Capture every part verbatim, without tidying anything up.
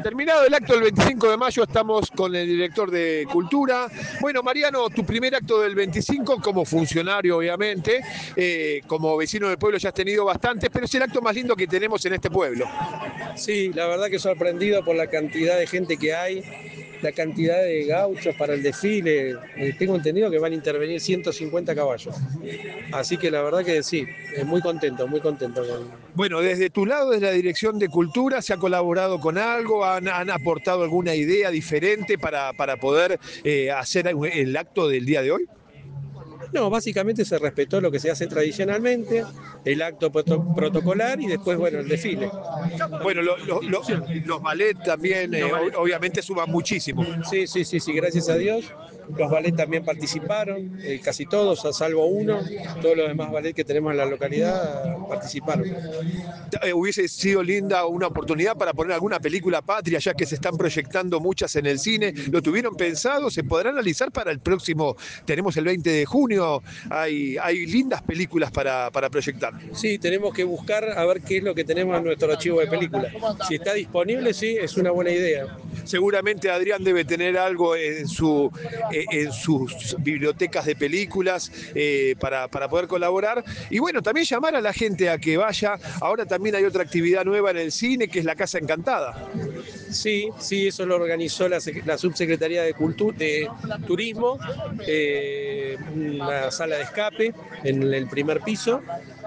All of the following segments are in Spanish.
Terminado el acto del veinticinco de mayo, estamos con el director de Cultura. Bueno, Mariano, tu primer acto del veinticinco como funcionario, obviamente, eh, como vecino del pueblo ya has tenido bastantes, pero es el acto más lindo que tenemos en este pueblo. Sí, la verdad que sorprendido por la cantidad de gente que hay, la cantidad de gauchos para el desfile. Eh, tengo entendido que van a intervenir ciento cincuenta caballos. Así que la verdad que sí, eh, muy contento, muy contento. Con... Bueno, desde tu lado, desde la Dirección de Cultura, ¿se ha colaborado con algo? ¿Han, han aportado alguna idea diferente para, para poder eh, hacer el acto del día de hoy? No, básicamente se respetó lo que se hace tradicionalmente, el acto proto- protocolar y después, bueno, el desfile. Bueno, lo, lo, lo, los ballet también, eh, obviamente, suman muchísimo. Sí, sí, sí, sí, gracias a Dios. Los ballets también participaron, eh, casi todos, a salvo uno. Todos los demás ballets que tenemos en la localidad participaron. Eh, hubiese sido linda una oportunidad para poner alguna película patria, ya que se están proyectando muchas en el cine. ¿Lo tuvieron pensado? ¿Se podrá analizar para el próximo? Tenemos el veinte de junio, hay, hay lindas películas para, para proyectar. Sí, tenemos que buscar a ver qué es lo que tenemos en nuestro archivo de películas. Si está disponible, sí, es una buena idea. Seguramente Adrián debe tener algo en, su, en sus bibliotecas de películas eh, para, para poder colaborar. Y bueno, también llamar a la gente a que vaya. Ahora también hay otra actividad nueva en el cine, que es la Casa Encantada. Sí, sí, eso lo organizó la, la Subsecretaría de, Cultura, de Turismo, eh, una sala de escape en el primer piso.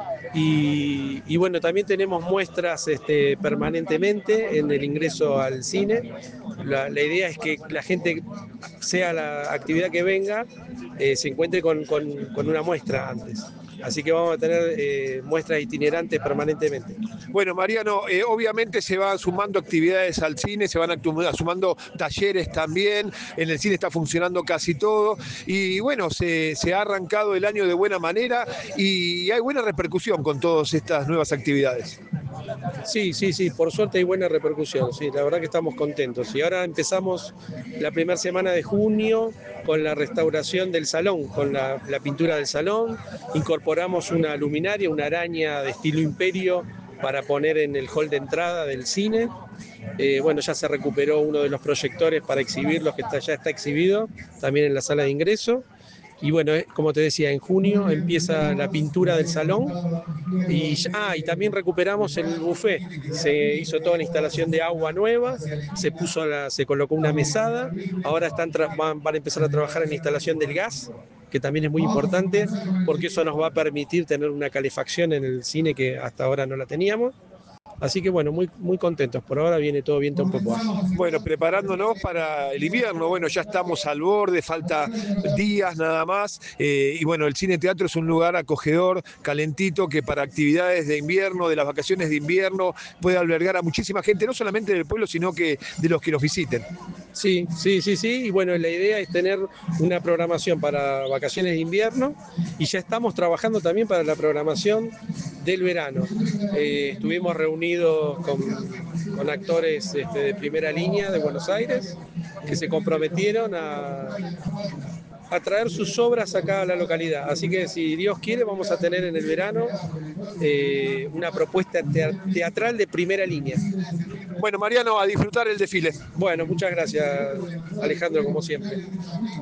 Y, y bueno, también tenemos muestras este, permanentemente en el ingreso al cine. La, la idea es que la gente, sea la actividad que venga, eh, se encuentre con, con, con una muestra antes. Así que vamos a tener eh, muestras itinerantes permanentemente. Bueno, Mariano, eh, obviamente se van sumando actividades al cine, se van sumando talleres también, en el cine está funcionando casi todo, y bueno, se, se ha arrancado el año de buena manera y hay buena repercusión con todas estas nuevas actividades. Sí, sí, sí, por suerte hay buena repercusión, sí, la verdad que estamos contentos. Y ahora empezamos la primera semana de junio con la restauración del salón, con la, la pintura del salón, incorporamos una luminaria, una araña de estilo imperio para poner en el hall de entrada del cine. Eh, bueno, ya se recuperó uno de los proyectores para exhibirlos, que está, ya está exhibido, también en la sala de ingreso. Y bueno, como te decía, en junio empieza la pintura del salón y, ah, y también recuperamos el buffet. Se hizo toda la instalación de agua nueva, se, puso la, se colocó una mesada, ahora están van, van a empezar a trabajar en la instalación del gas, que también es muy importante porque eso nos va a permitir tener una calefacción en el cine que hasta ahora no la teníamos. Así que bueno, muy, muy contentos. Por ahora viene todo viento un poco. Bueno, preparándonos para el invierno, bueno, ya estamos al borde, falta días nada más. Eh, y bueno, el cine teatro es un lugar acogedor, calentito, que para actividades de invierno, de las vacaciones de invierno, puede albergar a muchísima gente, no solamente del pueblo, sino que de los que los visiten. Sí, sí, sí, sí. Y bueno, la idea es tener una programación para vacaciones de invierno y ya estamos trabajando también para la programación del verano. Eh, estuvimos reunidos con, con actores este, de primera línea de Buenos Aires que se comprometieron a, a traer sus obras acá a la localidad. Así que si Dios quiere vamos a tener en el verano eh, una propuesta teatral de primera línea. Bueno, Mariano, a disfrutar el desfile. Bueno, muchas gracias, Alejandro, como siempre.